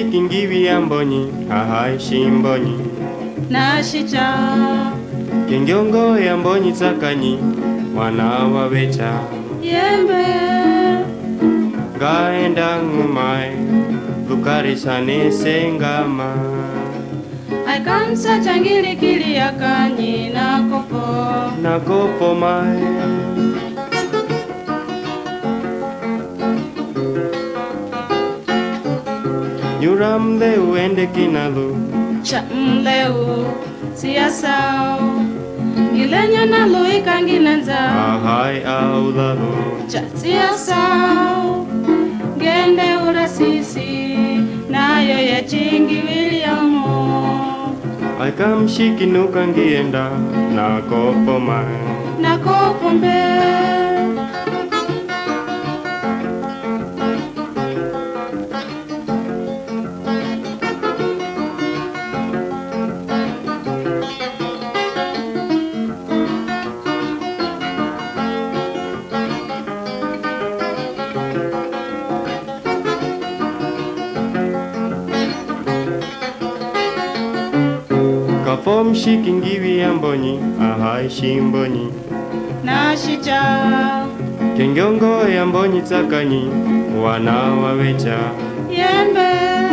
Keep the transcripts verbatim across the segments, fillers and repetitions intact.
shikingiwi yambonyi ahai shimbonyi nashija Kengyongo yambonyi tsakanyi mwana wa becha yembe Gaenda ngumai lukarisane sengama Aikamsa changili kili yakanyi na kopo na kopo mai Nyuramde uende kinalu cha mleu siyasao Gilenya na lui kanginanza ahai au lalu cha siyasao Gende urasisi nayo ya chingi Williamo Aikamshikinuka ngienda na kopo mai na kopo mbe Kafom shikingiwi yambonyi ahai shimbonyi nashija Kengyongo yambonyi tsakanyi wana wa becha yembe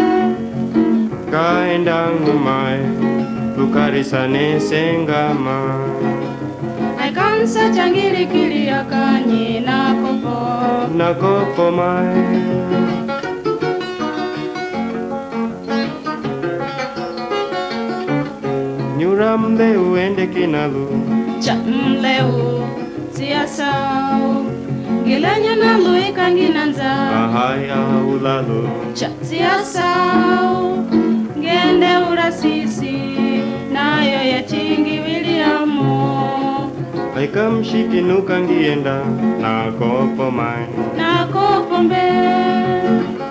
Kaenda ngumai lukarisane sengama Aikamsa changili kili yakanyi na kopo na kopo mai Nyuramde uende kinalu cha mleu siyasao Gilenya na lui kanginanza ahai au lalu cha siyasao Gende urasisi nayo ya chingi Williamo Aikamshikinuka ngienda na kopo mai na kopo mbe